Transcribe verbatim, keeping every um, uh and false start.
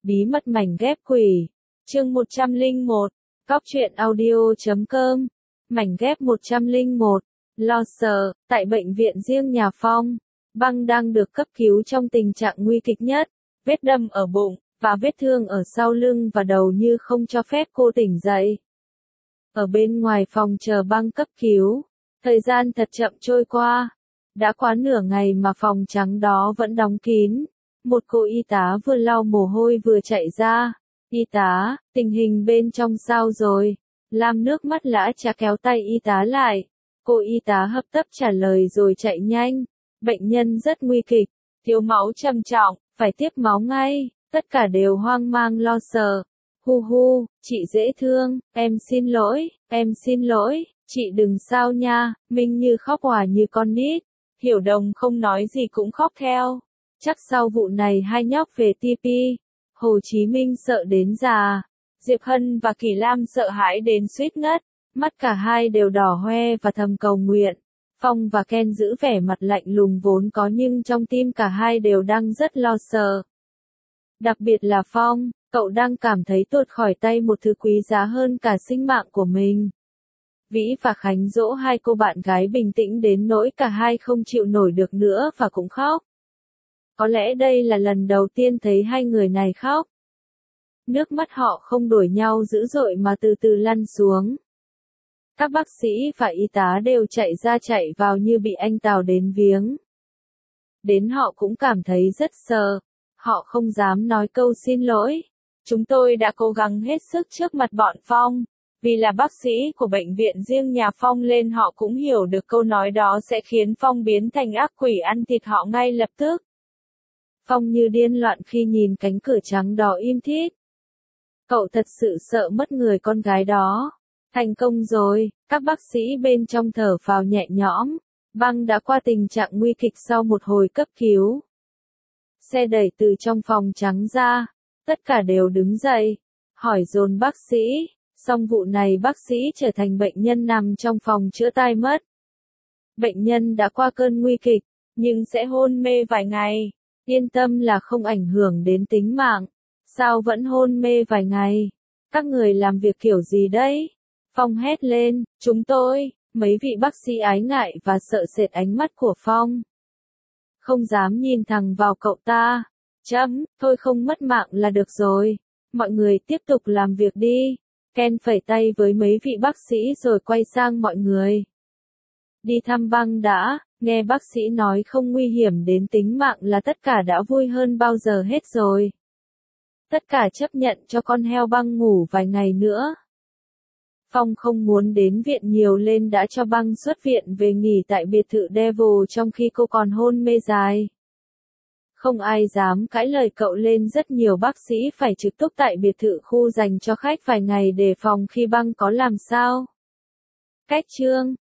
Bí mật mảnh ghép quỷ. Chương một trăm lẻ một. Cóc truyện audio chấm com. Mảnh ghép một trăm lẻ một. Lo sợ, tại bệnh viện riêng nhà Phong, Băng đang được cấp cứu trong tình trạng nguy kịch nhất, vết đâm ở bụng, và vết thương ở sau lưng và đầu như không cho phép cô tỉnh dậy. Ở bên ngoài phòng chờ Băng cấp cứu, thời gian thật chậm trôi qua. Đã quá nửa ngày mà phòng trắng đó vẫn đóng kín. Một cô y tá vừa lau mồ hôi vừa chạy ra. Y tá, tình hình bên trong sao rồi? Lam nước mắt lã chả kéo tay y tá lại. Cô y tá hấp tấp trả lời rồi chạy nhanh. Bệnh nhân rất nguy kịch, thiếu máu trầm trọng, phải tiếp máu ngay. Tất cả đều hoang mang lo sợ. Hu hu, chị dễ thương, em xin lỗi, em xin lỗi, chị đừng sao nha. Minh Như khóc òa như con nít. Hiểu Đồng không nói gì cũng khóc theo. Chắc sau vụ này hai nhóc về tê pê. Hồ Chí Minh sợ đến già. Diệp Hân và Kỳ Lam sợ hãi đến suýt ngất. Mắt cả hai đều đỏ hoe và thầm cầu nguyện. Phong và Ken giữ vẻ mặt lạnh lùng vốn có nhưng trong tim cả hai đều đang rất lo sợ. Đặc biệt là Phong, cậu đang cảm thấy tuột khỏi tay một thứ quý giá hơn cả sinh mạng của mình. Vĩ và Khánh dỗ hai cô bạn gái bình tĩnh đến nỗi cả hai không chịu nổi được nữa và cũng khóc. Có lẽ đây là lần đầu tiên thấy hai người này khóc. Nước mắt họ không đuổi nhau dữ dội mà từ từ lăn xuống. Các bác sĩ và y tá đều chạy ra chạy vào như bị anh Tào đến viếng. Đến họ cũng cảm thấy rất sợ. Họ không dám nói câu xin lỗi. Chúng tôi đã cố gắng hết sức trước mặt bọn Phong. Vì là bác sĩ của bệnh viện riêng nhà Phong nên họ cũng hiểu được câu nói đó sẽ khiến Phong biến thành ác quỷ ăn thịt họ ngay lập tức. Phong như điên loạn khi nhìn cánh cửa trắng đó im thít. Cậu thật sự sợ mất người con gái đó. Thành công rồi, các bác sĩ bên trong thở phào nhẹ nhõm. Băng đã qua tình trạng nguy kịch sau một hồi cấp cứu. Xe đẩy từ trong phòng trắng ra, tất cả đều đứng dậy, hỏi dồn bác sĩ. Xong vụ này bác sĩ trở thành bệnh nhân nằm trong phòng chữa tai mất. Bệnh nhân đã qua cơn nguy kịch, nhưng sẽ hôn mê vài ngày. Yên tâm là không ảnh hưởng đến tính mạng. Sao vẫn hôn mê vài ngày? Các người làm việc kiểu gì đấy? Phong hét lên, chúng tôi, mấy vị bác sĩ ái ngại và sợ sệt ánh mắt của Phong. Không dám nhìn thẳng vào cậu ta. Chấm, thôi không mất mạng là được rồi. Mọi người tiếp tục làm việc đi. Ken phẩy tay với mấy vị bác sĩ rồi quay sang mọi người. Đi thăm Băng đã, nghe bác sĩ nói không nguy hiểm đến tính mạng là tất cả đã vui hơn bao giờ hết rồi. Tất cả chấp nhận cho con heo Băng ngủ vài ngày nữa. Phong không muốn đến viện nhiều nên đã cho Băng xuất viện về nghỉ tại biệt thự Devil trong khi cô còn hôn mê dài. Không ai dám cãi lời cậu lên rất nhiều bác sĩ phải trực túc tại biệt thự khu dành cho khách vài ngày đề phòng khi Băng có làm sao. Cách chương